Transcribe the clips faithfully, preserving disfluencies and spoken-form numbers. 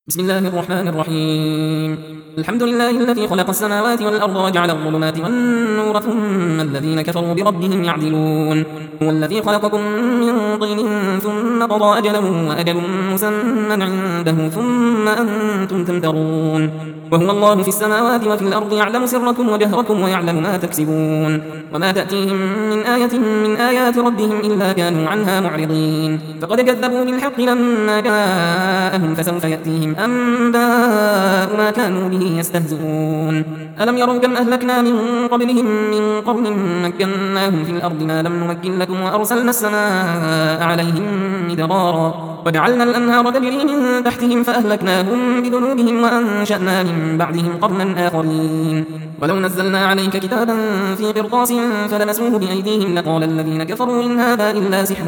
بسم الله الرحمن الرحيم. الحمد لله الذي خلق السماوات والأرض وجعل الظلمات والنور ثم الذين كفروا بربهم يعدلون. هو الذي خلقكم من طين ثم قضى أجلا وأجل مسمى عنده ثم أنتم تمترون. وهو الله في السماوات وفي الأرض يعلم سركم وجهركم ويعلم ما تكسبون. وما تأتيهم من آية من آيات ربهم إلا كانوا عنها معرضين. فقد كذبوا بالحق لما جاءهم فسوف يأتيهم أنباء ما كانوا به يستهزئون. ألم يروا كم أهلكنا من قبلهم من قرن مكناهم في الأرض ما لم نمكن لكم وأرسلنا السماء عليهم مدرارا وجعلنا الأنهار تجري من تحتهم فأهلكناهم بذنوبهم وأنشأنا من بعدهم قرنا آخرين. ولو نزلنا عليك كتابا في قرطاس فلمسوه بأيديهم لقال الذين كفروا إن هذا إلا سحر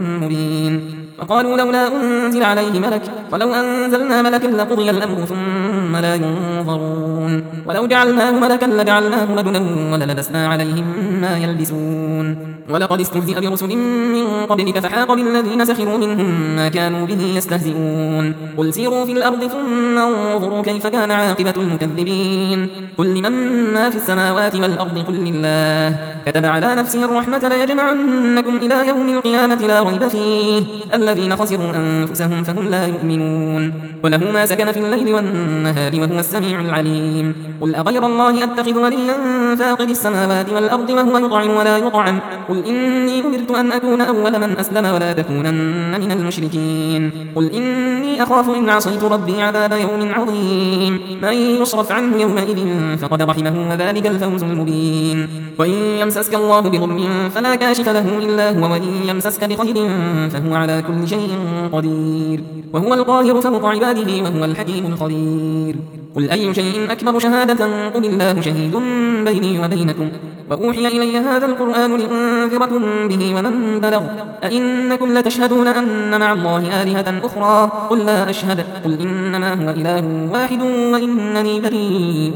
مبين. وقالوا لولا أنزل عليه ملك ولو أنزلنا ملكا لقضي الأمر ثم لا ينظرون. ولو جعلناه ملكا لجعلناه رجلا وللبسنا عليهم ما يلبسون. ولقد استهزئ برسل من قبلك فحاق بالذين سخروا منهم ما كانوا به يستهزئون. قل سيروا في الأرض ثم انظروا كيف كان عاقبة المكذبين. قل لمن ما في السماوات والأرض قل لله كتب على نفسه الرحمة ليجمعنكم إلى يوم القيامة لا ريب فيه الذين خسروا أنفسهم فهم لا يؤمنون. وله ما سكن في الليل والنهار وهو السميع العليم. قل أغير الله أتخذ وليا فاقد السماوات والأرض وهو يطعم ولا يطعم. قل إني أمرت أن أكون أول من أسلم ولا تكونن من المشركين. قل إني أخاف إن عصيت ربي عذاب يوم عظيم. من يصرف عنه يومئذ فقد رحمه وذلك الفوز المبين. وإن يمسسك الله بضر فلا كاشف له إلا هو وإن يمسسك بخير فهو على كل شيء قدير. وهو القاهر فوق عباده وهو الحكيم الخبير. قل أي شيء أكبر شهادة قل الله شهيد بيني وبينكم وأوحي إلي هذا القرآن لأنذركم به ومن بلغ أئنكم لتشهدون أن مع الله آلهة أخرى قل لا أشهد قل إنما هو إله واحد وإنني بريء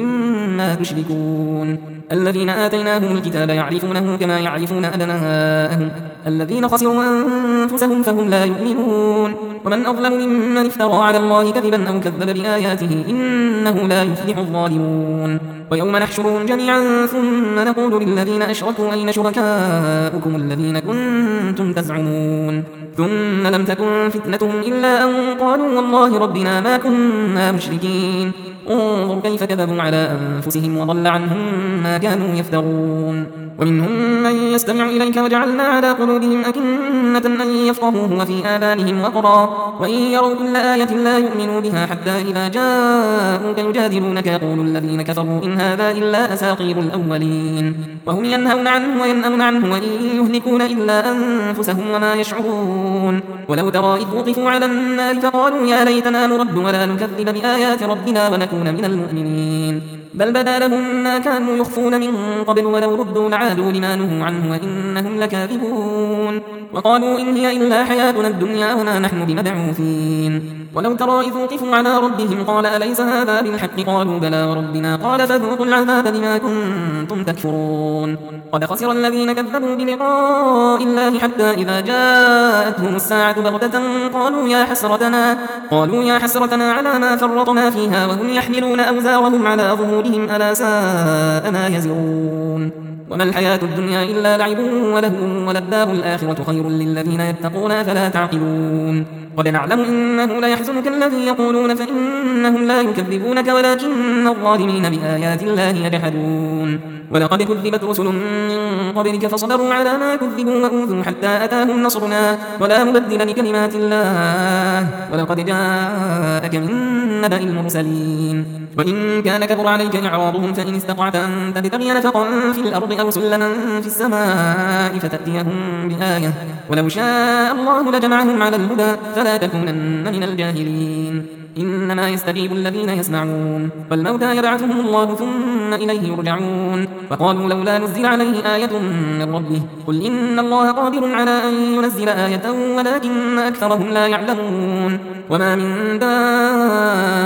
مما تشركون. الذين آتيناهم الكتاب يعرفونه كما يعرفون أبناءهم الذين خسروا أنفسهم فهم لا يؤمنون. ومن أظلم ممن افترى على الله كذبا أو كذب بآياته إنه لا يفلح الظالمون. ويوم نحشرهم جميعا ثم نقول للذين أشركوا أين شركاؤكم الذين كنتم تزعمون ثم لم تكن فتنتهم إلا أن قالوا والله ربنا ما كنا مشركين. انظر كيف كذبوا على أنفسهم وضل عنهم ما كانوا يفترون. ومنهم من يستمع إليك وجعلنا على قلوبهم أكنة أن يفقهوه وفي آذانهم وقرا وإن يروا كل آية لا يؤمنوا بها حتى إذا جاءوك يجادلونك يقول الذين كفروا إن هذا إلا أساطير الأولين. وهم ينهون عنه وينأون عنه وإن يهلكون إلا أنفسهم وما يشعرون. ولو ترى إذ وقفوا على النار فقالوا يا ليتنا نرد ولا نكذب بآيات ربنا ونكون من المؤمنين بل بدا لهم ما كانوا يخفون من قبل ولو ردوا لعادوا لما نهوا عنه وإنهم لكاذبون. وقالوا إن هي إلا حياتنا الدنيا وما نحن بمبعوثين. ولو ترى إذ وقفوا على ربهم قال أليس هذا بالحق قالوا بلى وربنا قال فذوقوا العذاب بما كنتم تكفرون. قد خسر الذين كذبوا بلقاء الله حتى إذا جاءتهم الساعة بغتة قالوا يا حسرتنا قالوا يا حسرتنا على ما فرطنا فيها وهم يحملون أوزارهم على ظهورهم ألا ساء ما يزرون. وما الحياة الدنيا إلا لعب ولهو وللدار الآخرة خير للذين يتقون فلا تعقلون. قد نعلم إنه ليحزنك الذي يقولون فإنهم لا يكذبونك ولكن الظالمين بآيات الله يجحدون. ولقد كذبت رسل من قبلك فصبروا على ما كذبوا وأوذوا حتى أتاهم نصرنا ولا مبدل لكلمات الله ولقد جاءك من نبأ المرسلين. وإن كان كبر عليك إعراضهم فإن استطعت أن تبتغي نفقا في الأرض أو سلما في السماء فتأتيهم بآية ولو شاء الله لجمعهم على الهدى فلا تكونن من الجاهلين. إنما يستجيب الذين يسمعون والموتى يبعثهم الله ثم إليه يرجعون. وقالوا لولا نزل عليه آية من ربه قل إن الله قادر على أن ينزل آية ولكن أكثرهم لا يعلمون. وما من دابة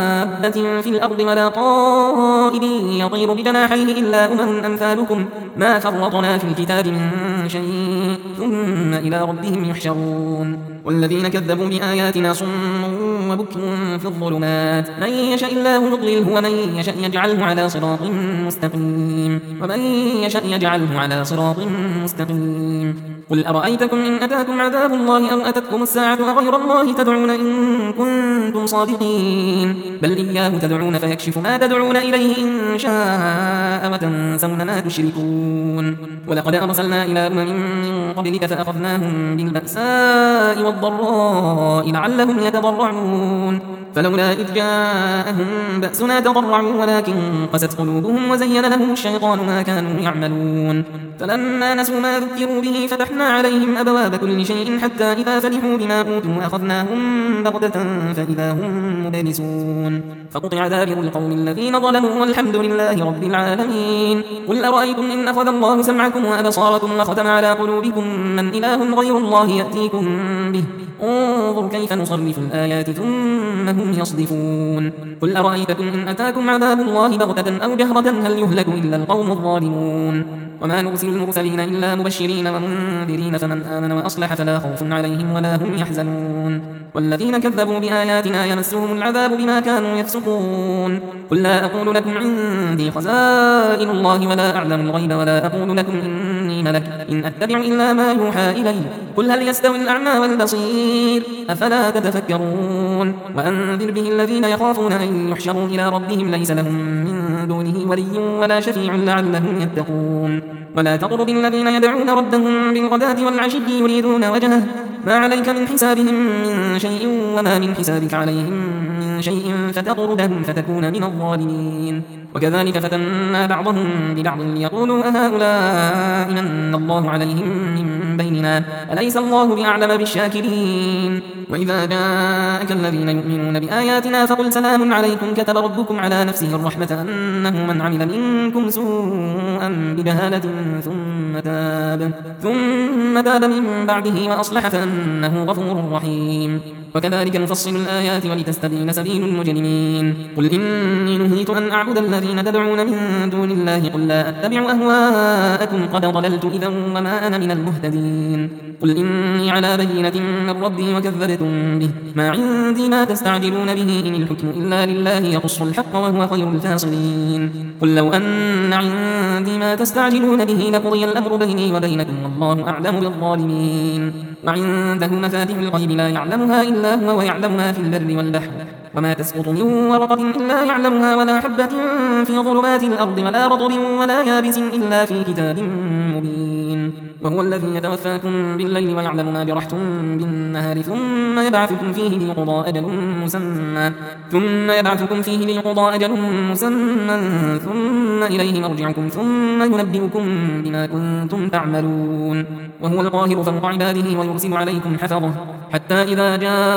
دابة في الأرض ولا طائر يطير بجناحيه إلا أمم أمثالكم ما فرطنا في الكتاب من شيء ثم إلى ربهم يحشرون والذين كذبوا بآياتنا صم وبكم في الظلمات من يشاء الله يضلله ومن يشاء يجعله على صراط مستقيم ومن يشاء يجعله على صراط مستقيم قل أرأيتكم إن أتاكم عذاب الله أو أتتكم الساعة أغير الله تدعون إن كنتم صادقين بل إياه تدعون فيكشف ما تدعون إليه إن شاء وتنسون ما تشركون ولقد أرسلنا إلى أمم من قبلك فأخذناهم بالبأساء والضراء لعلهم يتضرعون فلولا إذ جاءهم بأسنا تضرعوا ولكن قست قلوبهم وزين لهم الشيطان ما كانوا يعملون فلما نسوا ما ذكروا به فتحنا عليهم أبواب كل شيء حتى إذا فرحوا بما أوتوا أخذناهم بغتة فإذا هم مبلسون فقطع دابر القوم الذين ظلموا والحمد لله رب العالمين قل أرأيتم إن أخذ الله سمعكم وأبصاركم وختم على قلوبكم من إله غير الله يأتيكم به انظر كيف نصرف الآيات ثم هم يصدفون قل أرأيتكم إن أتاكم عذاب الله بغتة أو جهرة هل يهلك إلا القوم الظالمون وما نرسل المرسلين إلا مبشرين ومنذرين فمن آمن وأصلح فلا خوف عليهم ولا هم يحزنون والذين كذبوا بآياتنا يمسهم العذاب بما كانوا يفسقون قل لا أقول لكم عندي خزائن الله ولا أعلم الغيب ولا أقول لكم إني ملك إن أتبع إلا ما يوحى إلي قل هل يستوي الأعمى والبصير أفلا تتفكرون وأنذر به الذين يخافون أن يحشروا إلى ربهم ليس لهم من دونه ولي ولا شفيع لعلهم يتقون ولا تطرد الذين يدعون ربهم بالغداة والعشي يريدون وجهه ما عليك من حسابهم من شيء وما من حسابك عليهم من شيء فتطردهم فتكون من الظالمين وكذلك فتنا بعضهم ببعض ليقولوا أهؤلاء من الله عليهم من بيننا أليس الله بأعلم بالشاكرين وإذا جاءك الذين يؤمنون بآياتنا فقل سلام عليكم كتب ربكم على نفسه الرحمة أنه من عمل منكم سوءا بجهالة ثم تاب ثم تاب من بعده وأصلح فأنه غفور رحيم وكذلك نفصل الآيات ولتستبين سبيل المجرمين قل إني نهيت أن أعبد الذين تدعون من دون الله قل لا أتبع أهواءكم قد ضللت إذا وما أنا من المهتدين قل إني على بينة من ربي وكذبتم به ما عندي ما تستعجلون به إن الحكم إلا لله يقص الحق وهو خير الفاصلين قل لو أن عندي ما تستعجلون به لقضي الأمر بيني وبينكم والله أعلم بالظالمين وعنده مفاتح الغيب لا يعلمها إلا هو ويعلم ما في البر والبحر وما تسقط من ورقة إلا يعلمها ولا حبة في ظلمات الأرض ولا رطب ولا يابس إلا في كتاب مبين وهو الذي يتوفاكم بالليل ويعلم ما جرحتم بالنهار ثم يبعثكم فيه ليقضى أجل مسمى ثم يبعثكم فيه ليقضى أجل مسمى ثم إليه مرجعكم ثم ينبئكم بما كنتم تعملون وهو القاهر فوق عباده ويرسل عليكم حفظه حتى إذا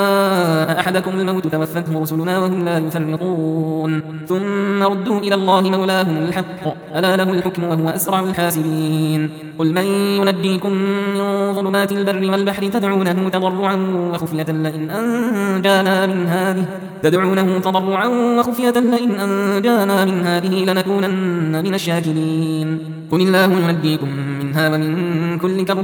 جاء أحدكم الموت توفته رسلنا وهم لا يفرطون ثم ردوا إلى الله مولاهم الحق ألا له الحكم وهو أسرع الحاسبين قل من ينجيكم من ظلمات البر والبحر تدعونه تضرعا وخفية لئن أنجانا من هذه تدعونه تضرعا وخفية لئن أنجانا من هذه لنكونن من الشاكرين قل الله ينجيكم منها ومن كل كرب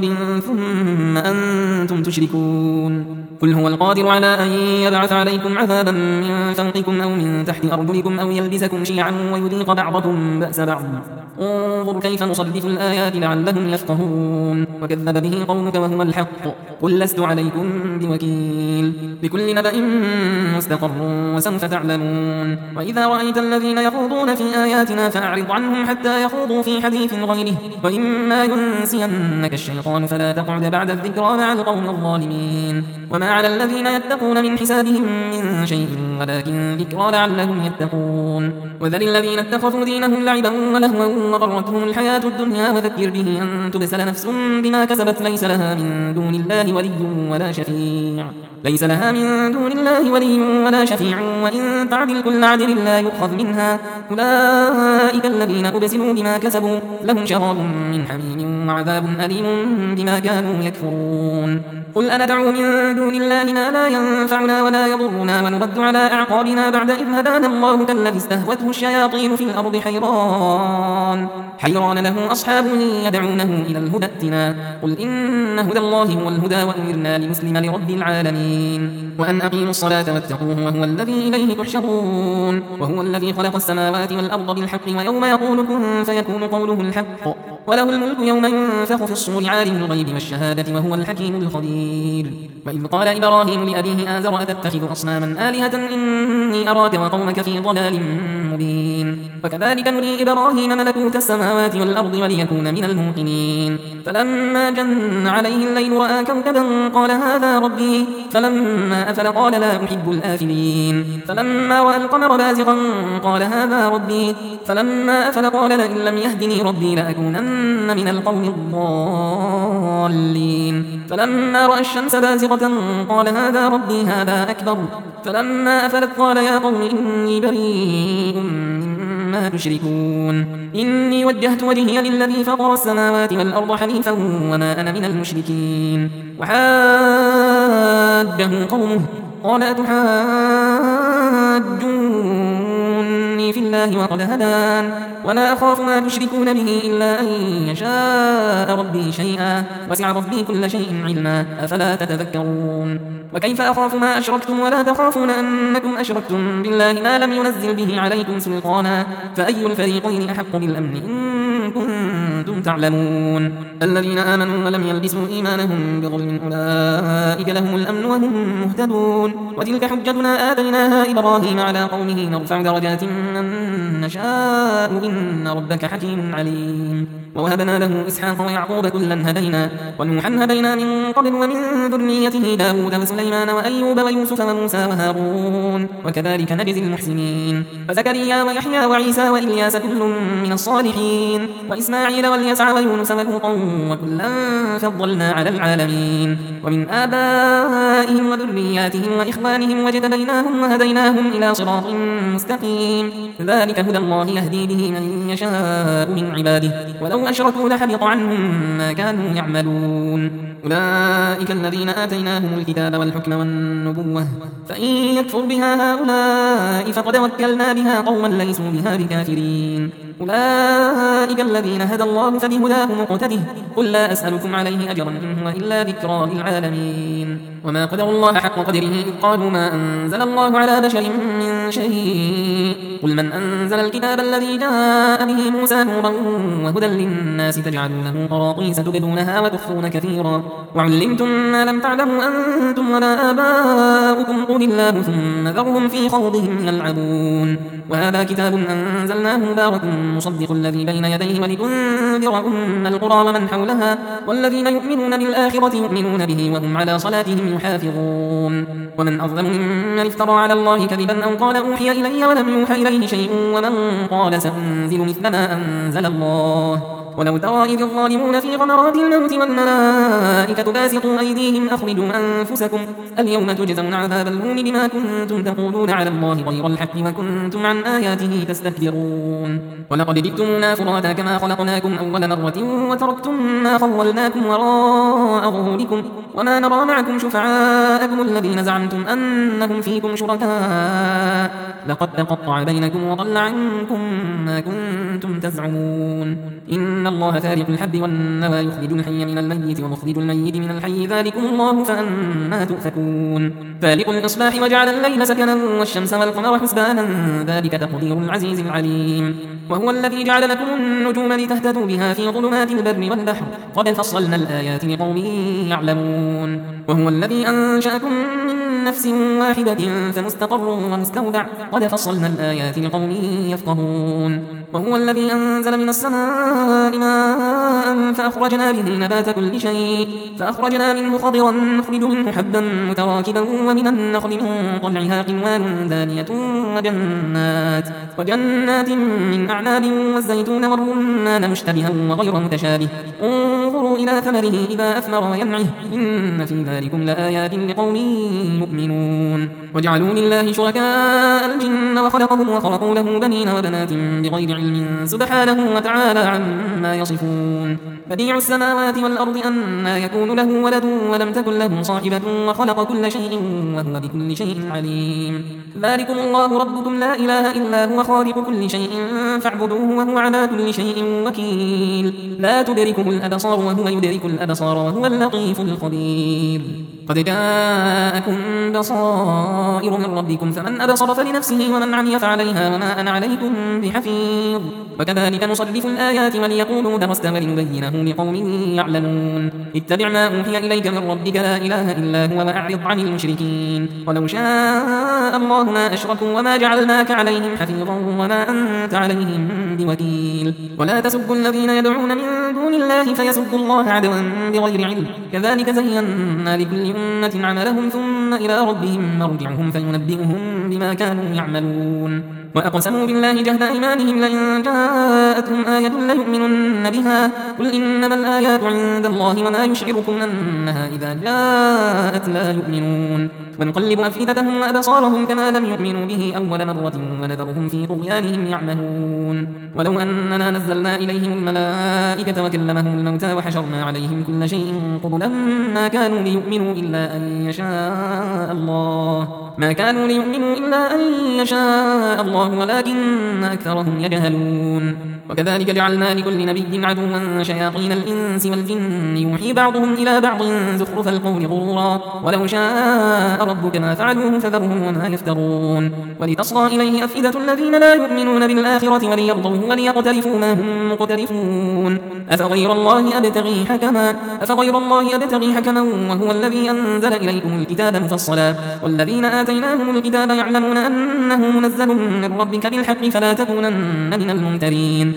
ثم أنتم تشركون قل هو القادر على أن يبعث عليكم عذابا من فوقكم أو من تحت أرجلكم أو يلبسكم شيعا ويذيق بعضكم بأس بعض انظر كيف نصرف الآيات لعلهم يفقهون وكذب به قومك وهو الحق قل لست عليكم بوكيل لكل نبأ مستقر وسوف تعلمون وإذا رأيت الذين يخوضون في آياتنا فأعرض عنهم حتى يخوضوا في حديث غيره وإما ينسينك الشيطان فلا تقعد بعد الذكرى مع القوم الظالمين وما على الذين يتقون من حسابهم من شيء ولكن ذكرى لعلهم يتقون وذل الذين اتخذوا دينهم لعبا ولهوا وغرتهم الحياة الدنيا وذكر به أن تبسل نفس بما كسبت ليس لها من دون الله ولي ولا شفيع ليس لها من دون الله ولي ولا شفيع وإن تعدل كل عدل لا يؤخذ منها أولئك الذين أبسلوا بما كسبوا لهم شراب من حميم وعذاب أليم بما كانوا يكفرون قل أندعو من دون الله ما لا ينفعنا ولا يضرنا ونرد على على أعقابنا بعد إذ هدانا الله كالذي استهوته الشياطين في الأرض حيران حيران له أصحاب يدعونه إلى الهدى ائتنا قل إن هدى الله هو الهدى وأمرنا لنسلم لرب العالمين وأن أقيموا الصلاة واتقوه وهو الذي إليه تحشرون وهو الذي خلق السماوات والأرض بالحق ويوم يقول كن فيكون قوله الحق وله الملك يوم ينفخ في الصور عالم الغيب والشهادة وهو الحكيم الخبير وإذ قال إبراهيم لأبيه آزر أتتخذ أصناما آلهة إني أراك وقومك في ضلال مبين وكذلك نري إبراهيم ملكوت السماوات والأرض وليكون من الموقنين فلما جن عليه الليل رأى كوكبا قال هذا ربي فلما أفل قال لا أحب الآفلين فلما رأى القمر بازغا قال هذا ربي فلما أفل قال لئن لم يهدني ربي لأكونن من القوم الضالين فلما رأى الشمس بازغة قال هذا ربي هذا أكبر فلما أفلت قال يا قوم إني بريء مما تشركون إني وجهت وجهي للذي فطر السماوات والأرض حنيفا وما أنا من المشركين وحاجه قومه قال أتحاجوني في الله وقد هدان ولا أخاف ما تشركون به إلا أن يشاء ربي شيئا وسع ربي كل شيء علما أفلا تتذكرون وكيف أخاف ما أشركتم ولا تخافون أنكم أشركتم بالله ما لم ينزل به عليكم سلطانا فأي الفريقين أحق بالأمن إن كنتم تعلمون الذين آمنوا ولم يلبسوا إيمانهم بظلم أولئك لهم الأمن وهم مهتدون وتلك حجتنا آتيناها إبراهيم على قومه نرفع درجات من نشاء إن ربك حكيم عليم ووهبنا له إسحاق ويعقوب كلا هدينا ونوحا هدينا من قبل ومن ذريته داود وسليمان وأيوب ويوسف وموسى وهارون وكذلك نجزي المحسنين فزكريا ويحيى وعيسى وإلياس كل من الصالحين وإسماعيل واليسع ويونس ولوطا وكلا فضلنا على العالمين ومن آبائهم وذرياتهم وإخوانهم واجتبيناهم وهديناهم إلى صراط مستقيم ذلك هدى الله يهدي به من يشاء من عباده ولو أشركوا لحبط عنهم ما كانوا يعملون أولئك الذين آتيناهم الكتاب والحكم والنبوة فإن يكفر بها هؤلاء فقد وكلنا بها قوما ليسوا بها بكافرين أولئك الذين هدى الله فبهداه مقتده قل لا أسألكم عليه أجرا إن هو إلا ذكرى للعالمين وما قدروا الله حق قدره إذ قالوا ما أنزل الله على بشر من شيء قل من أنزل الكتاب الذي جاء به موسى نورا وهدى للناس تجعلونه قراطيس تبدونها وتخفون كثيرا وعلمتم ما لم تعلموا أنتم ولا آباؤكم قل الله ثم ذرهم في خوضهم يلعبون وهذا كتاب أنزلناه مبارك مصدق الذي بين يديه ولتنذر أم القرى ومن حولها والذين يؤمنون بالآخرة يؤمنون به وهم على صلاتهم يحافظون ومن أظلم ممن افترى على الله كذبا أو قال أوحي إلي ولم يوحى إليه شيء ومن قال سأنزل مثل ما أنزل الله ولو ترى إذ الظالمون في غمرات الموت والملائكة باسطوا أيديهم أخرجوا أنفسكم اليوم تجزون عذاب الهون بما كنتم تقولون على الله غير الحق وكنتم عن آياته تستكبرون ولقد جئتمونا فرادا كما خلقناكم أول مرة وتركتم ما خولناكم وراء ظهوركم وما نرى معكم شفعاءكم الذين زعمتم أنهم فيكم شركاء لقد تقطع بينكم وضل عنكم ما كنتم تزعمون إن الله فارق الحب والنوى يخرج الحي من الميت ومخرج الميت من الحي ذلكم الله فأنا تؤفكون فالق الإصباح وجعل الليل سكنا والشمس والقمر حسبانا ذلك تقدير العزيز العليم وهو الذي جعل لكم النجوم لتهتدوا بها في ظلمات البر والبحر قد فصلنا الآيات لقوم يعلمون وهو الذي أنشأكم من نفس واحدة فمستقر ومستودع قد فصلنا الآيات لقوم يفقهون وهو الذي أنزل من السماء ماء فأخرجنا به نبات كل شيء فأخرجنا منه خضرا نخرج منه حبا متراكبا ومن النخل من طلعها قنوان دانية وجنات وجنات من أعناب والزيتون والرمان مشتبها وغير متشابه انظروا إلى ثمره إذا أثمر وينعه إن في ذلكم لآيات لقوم يؤمنون وجعلوا لله شركاء الجن وخلقهم وخلقوا له بنين وبنات بغير علم سبحانه وتعالى عما يصفون بديع السماوات والأرض أنى يكون له ولد ولم تكن له صاحبة وخلق كل شيء وهو بكل شيء عليم ذلكم الله ربكم لا إله إلا هو خالق كل شيء فاعبدوه وهو على كل شيء وكيل لا تدركه الأبصار وهو يدرك الأبصار وهو اللطيف الخبير قد جاءكم بصائر من ربكم فمن أبصر فلنفسه ومن عمي فعليها وما أنا عليكم بحفيظ وكذلك نصرف الآيات وليقولوا درست ولنبينه لقوم يعلمون اتبع ما أوحي إليك من ربك لا إله إلا هو وأعرض عن المشركين ولو شاء الله ما أشركوا وما جعلناك عليهم حفيظا وما أنت عليهم بوكيل ولا تسبوا الذين يدعون من دون الله فيسبوا الله عدوا بغير علم كذلك زينا لكل أمة عملهم ثم إلى ربهم مرجعهم فينبئهم بما كانوا يعملون وأقسموا بالله جهد أيمانهم لئن جاءتهم آية ليؤمنن بها قل إنما الآيات عند الله وما يشعركم أنها إذا جاءت لا يؤمنون ونقلب أفئدتهم وأبصارهم كما لم يؤمنوا به أول مرة ونذرهم في طغيانهم يعمهون ولو أننا نزلنا إليهم الملائكة وكلمهم الموتى وحشرنا عليهم كل شيء قبلا ما كانوا ليؤمنوا إلا أن يشاء الله ما كانوا ليؤمنوا إلا أن يشاء الله ولكن أكثرهم يجهلون وكذلك جعلنا لكل نبي عدوا شياطين الإنس والجن يوحي بعضهم إلى بعض زخرف القول غرورا ولو شاء ربك ما فعلوه فذرهم وما يفترون ولتصغى إليه أفئدة الذين لا يؤمنون بالآخرة وليرضوه وليقترفوا ما هم مقترفون أفغير الله أبتغي حكما أفغير الله أبتغي حكما وهو الذي أنزل إليكم الكتاب مفصلا والذين آتيناهم الكتاب يعلمون أنه منزل من ربك بالحق فلا تكونن من الممترين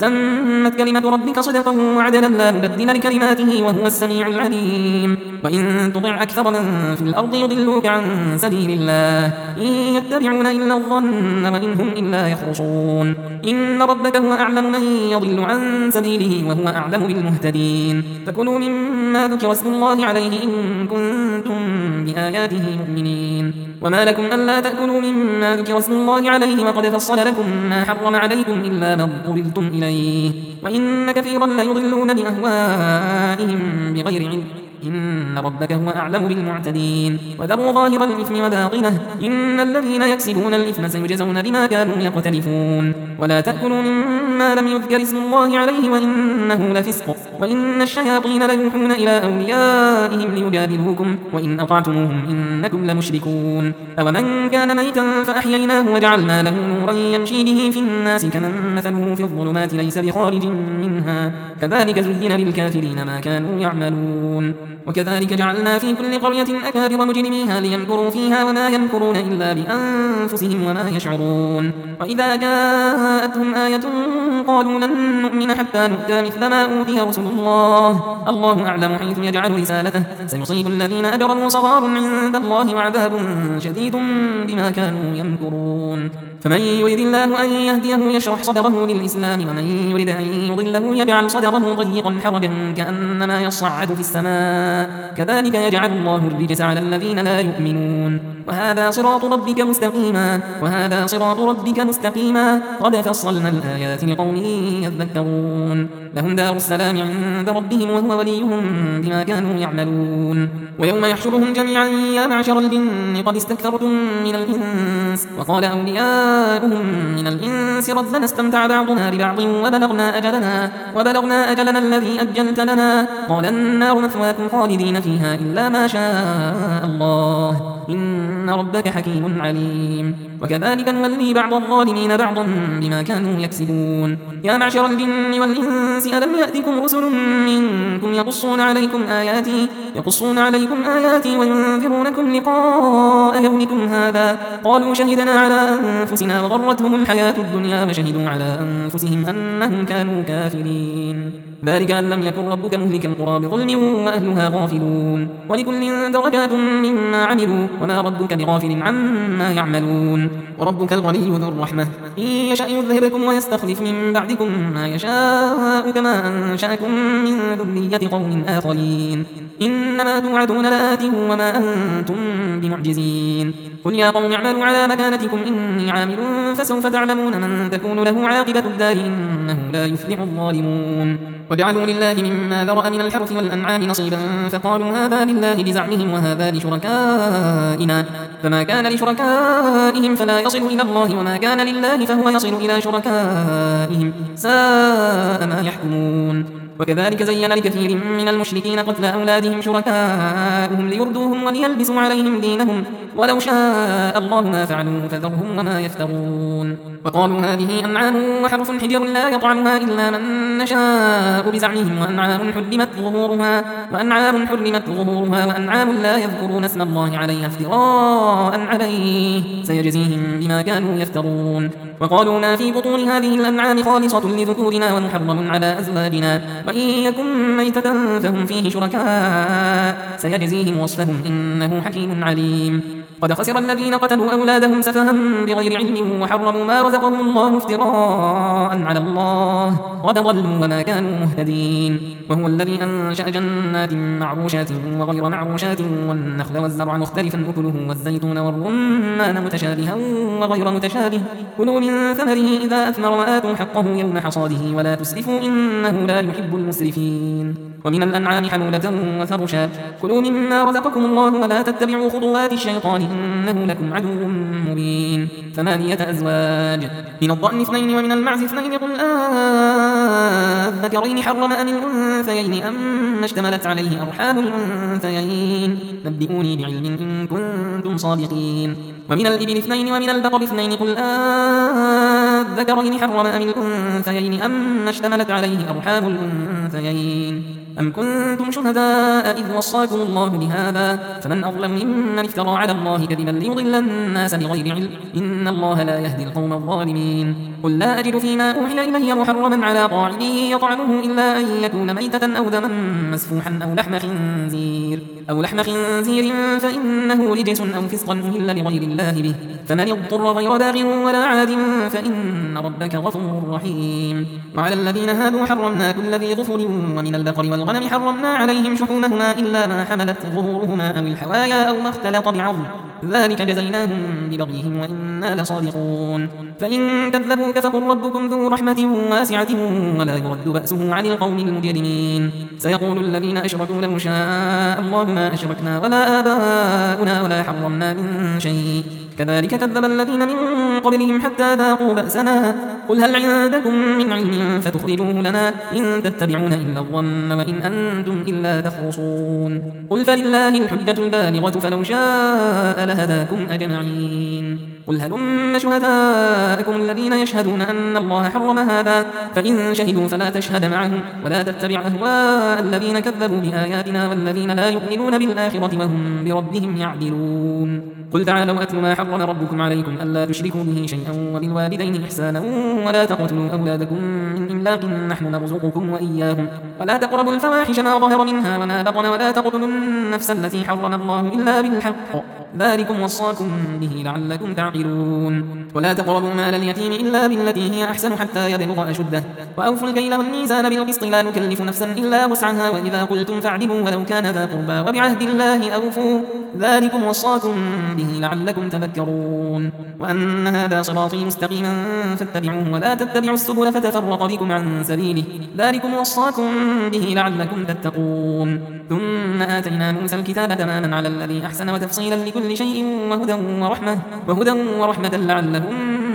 وتمت كلمة ربك صدقا وعدلا لا مبدل لكلماته وهو السميع العليم وإن تطع أكثر من في الأرض يضلوك عن سبيل الله إن يتبعون إلا الظن وإن هم إلا يخرصون إن ربك هو أعلم من يضل عن سبيله وهو أعلم بالمهتدين فكلوا مما ذكر اسم الله عليه إن كنتم بآياته مؤمنين وما لكم ألا تأكلوا مما ذكر اسم الله عليه وقد فصل لكم ما حرم عليكم إلا ما اضطررتم إليه وإن كثيرا ليضلون بأهوائهم بغير علم إن ربك هو أعلم بالمعتدين وذروا ظاهر الإثم وباطنه إن الذين يكسبون الإثم سيجزون بما كانوا يقترفون ولا تأكلوا مما لم يذكر اسم الله عليه وإنه لفسق وإن الشياطين ليوحون إلى أوليائهم ليجادلوكم وإن أطعتموهم إنكم لمشركون أومن كان ميتا فأحييناه وجعلنا له نورا يمشي به في الناس كمن مثله في الظلمات ليس بخارج منها كذلك زين للكافرين ما كانوا يعملون وكذلك جعلنا في كل قرية أكابر مجرميها ليمكروا فيها وما يمكرون إلا بأنفسهم وما يشعرون وإذا جاءتهم آية قالوا لن نؤمن حتى نؤتى مثل ما أوتي رسل الله الله أعلم حيث يجعل رسالته سيصيب الذين أجرموا صغار عند الله وعذاب شديد بما كانوا يمكرون فمن يريد الله أن يهديه يشرح صدره للإسلام ومن يريد أن يضله يجعل صدره ضيقا حرجا كأنما يصعد في السماء كذلك يجعل الله الرجس على الذين لا يؤمنون وهذا صراط ربك مستقيما وهذا صراط ربك مستقيما قد فصلنا الآيات لقوم يذكرون لهم دار السلام عند ربهم وهو وليهم بما كانوا يعملون ويوم يحشرهم جميعا يا معشر الجن قد استكثرتم من الإنس وقال أولياؤهم من الإنس ربنا استمتع بعضنا ببعض وبلغنا أجلنا وبلغنا أجلنا الذي أجلت لنا قال النار مثواكم خالدين فيها إلا ما شاء الله إن ربك حكيم عليم وكذلك نولي بعض الظالمين بعضا بما كانوا يكسبون يا معشر الجن والإنس ألم يأتكم رسل منكم يقصون عليكم آياتي يقصون عليكم آياتي وينذرونكم لقاء يومكم هذا قالوا شهدنا على أنفسنا وغرتهم الحياة الدنيا وشهدوا على أنفسهم أنهم كانوا كافرين ذلك أن لم يكن ربك مهلك القرى بظلم وأهلها غافلون ولكل درجات مما عملوا وما ربك بغافل عما يعملون وربك الغني ذو الرحمة إن يشأ يذهبكم ويستخلف من بعدكم ما يشاء كما أنشأكم من ذرية قوم آخرين إنما توعدون لآت وما أنتم بمعجزين قل يا قوم اعملوا على مكانتكم إني عامل فسوف تعلمون من تكون له عاقبة الدار إنه لا يفلح الظالمون وجعلوا لله مما ذرأ من الحرث والأنعام نصيبا فقالوا هذا لله بزعمهم وهذا لشركائنا فما كان لشركائهم فلا يصل إلى الله وما كان لله فهو يصل إلى شركائهم ساء ما يحكمون وكذلك زين لكثير من المشركين قتل أولادهم شركاؤهم ليردوهم وليلبسوا عليهم دينهم ولو شاء الله ما فعلوه فذرهم وما يفترون وقالوا هذه أنعام وحرث حجر لا يطعمها إلا من نشاء بزعمهم وأنعام حرمت ظهورها وأنعام حرمت ظهورها وأنعام لا يذكرون اسم الله عليها افتراء عليه سيجزيهم بما كانوا يفترون وقالوا ما في بطون هذه الأنعام خالصة لذكورنا ومحرم على أزواجنا وإن يكن ميتة فهم فيه شركاء سيجزيهم وصفهم إنه حكيم عليم قد خسر الذين قتلوا أولادهم سفها بغير علم وحرموا ما رزقهم الله افتراء على الله قد ضلوا وما كانوا مهتدين وهو الذي أنشأ جنات معروشات وغير معروشات والنخل والزرع مختلفا أكله والزيتون والرمان متشابها وغير متشابه كلوا من ثمره إذا أثمر وآتوا حقه يوم حصاده ولا تسرفوا إنه لا يحب المسرفين ومن الأنعام حمولة وفرشا كلوا مما رزقكم الله ولا تتبعوا خطوات الشيطان إنه لكم عدو مبين ثمانية أزواج من الضأن اثنين ومن المعز اثنين قل أذكرين حرم أم الأنثيين أم اشتملت عليه أرحام الأنثيين نبئوني بعلم إن كنتم صادقين ومن الإبل اثنين ومن البقر اثنين قل أذكرين حرم أم الأنثيين أم اشتملت عليه أرحام الأنثيين أم كنتم شهداء إذ وصاكم الله بهذا فمن أظلم ممن افترى على الله كذبا ليضل الناس بغير علم إن الله لا يهدي القوم الظالمين قل لا أجد فيما أوحي إلي محرما على طاعم يطعمه إلا أن يكون ميتة أو دما مسفوحا أو لحم خنزير أو لحم خنزير فإنه رجس أو فسقا أهل لغير الله به فمن اضطر غير باغ ولا عاد فإن ربك غفور رحيم وعلى الذين هادوا حرمنا كل ذي ظفر ومن البقر والغنم حرمنا عليهم شحومهما إلا ما حملت ظهورهما أو الحوايا أو ما اختلط بعظم ذلك جزيناهم ببغيهم وإنا لصادقون فإن كذبوك فقل ربكم ذو رحمة واسعة ولا يرد بأسه عن القوم المجرمين سيقول الذين أشركوا لو شاء الله ما أشركنا ولا آباؤنا ولا حرمنا من شيء كذلك كذب الذين من قبلهم حتى ذاقوا بأسنا قل هل عندكم من علم فتخرجوه لنا إن تتبعون إلا الظن وإن أنتم إلا تخرصون قل فلله الحجة البالغة فلو شاء لهداكم أجمعين قل هلم شهداءكم الذين يشهدون أن الله حرم هذا فإن شهدوا فلا تشهد معهم ولا تتبع أهواء الذين كذبوا بآياتنا والذين لا يؤمنون بالآخرة وهم بربهم يعدلون قل تعالوا أتل ما حرم ربكم عليكم ألا تشركوا به شيئا وبالوالدين إحسانا ولا تقتلوا أولادكم من إملاق نحن نرزقكم وإياهم ولا تقربوا الفواحش ما ظهر منها وما بطن ولا تقتلوا النفس التي حرم الله إلا بالحق ذلكم وصاكم به لعلكم تعقلون ولا تقربوا مال اليتيم إلا بالتي هي أحسن حتى يبلغ أشده وأوفوا الكيل والميزان بالقسط لا نكلف نفسا إلا وسعها وإذا قلتم فاعدلوا ولو كان ذا قربى وبعهد الله أوفوا ذلكم وصاكم به لعلكم تذكرون وأن هذا صراطي مستقيما فاتبعوه ولا تتبعوا السبل فتفرق بكم عن سبيله ذلكم وصاكم به لعلكم تتقون ثم آتينا موسى الكتاب تماما على الذي أحسن وتفصيلا لكل شيء وهدى ورحمة وهدى ورحمة لعلهم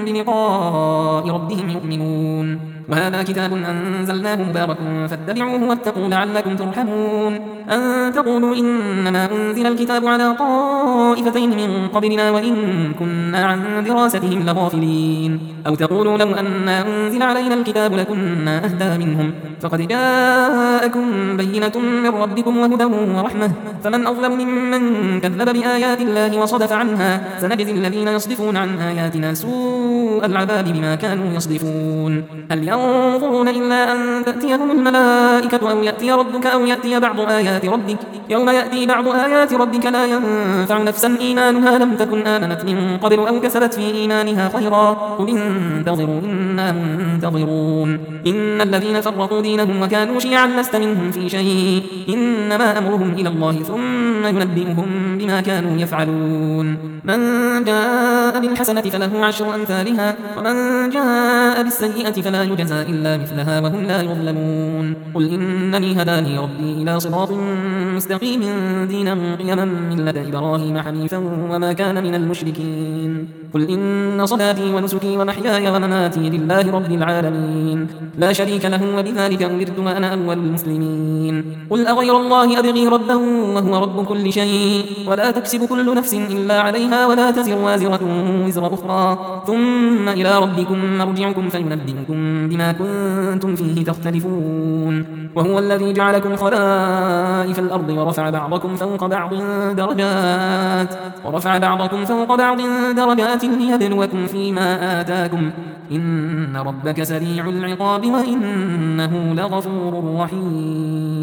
بلقاء ربهم يؤمنون وهذا كتاب أنزلناه مبارك فاتبعوه واتقوا لعلكم ترحمون أن تقولوا إنما أنزل الكتاب على طائفتين من قبلنا وإن كنا عن دراستهم لغافلين أو تقولوا لو أنا أنزل علينا الكتاب لكنا أهدى منهم فقد جاءكم بينة من ربكم وهدى ورحمة فمن أظلم ممن كذب بآيات الله وصدف عنها سنجزي الذين يصدفون عن آياتنا سوء العذاب بما كانوا يصدفون هل ينظرون إلا أن تأتيهم الملائكة أو يأتي ربك أو يأتي بعض آيات ربك يوم يأتي بعض آيات ربك لا ينفع نفسا إيمانها لم تكن آمنت من قبل أو كسبت في إيمانها خيرا قل انتظروا إنا منتظرون إن الذين فرقوا دينهم وكانوا شيعا لست منهم في شيء إنما أمرهم إلى الله ثم ينبئهم بما كانوا يفعلون من جاء بالحسنة فله عشر أمثالها ومن جاء بالسيئة فلا يجزى إلا مثلها وهم لا يظلمون قل إنني هداني ربي إلى صراط مستقيم دينا قيما ملة إبراهيم حنيفا وما كان من المشركين قل إن صلاتي ونسكي ومحياي ومماتي لله رب العالمين لا شريك له وبذلك أمرت وأنا أول المسلمين قل أغير الله أبغي ربا وهو رب كل شيء ولا تكسب كل نفس إلا عليها ولا تزر وازرة وزر أخرى ثم إلى ربكم مرجعكم فينبئكم بما كنتم فيه تختلفون وهو الذي جعلكم خلائف الأرض ورفع بعضكم فوق بعض درجات ورفع بعضكم فوق بعض درجات ليبلوكم فيما آتاكم إن ربك سريع العقاب وإنه لغفور رحيم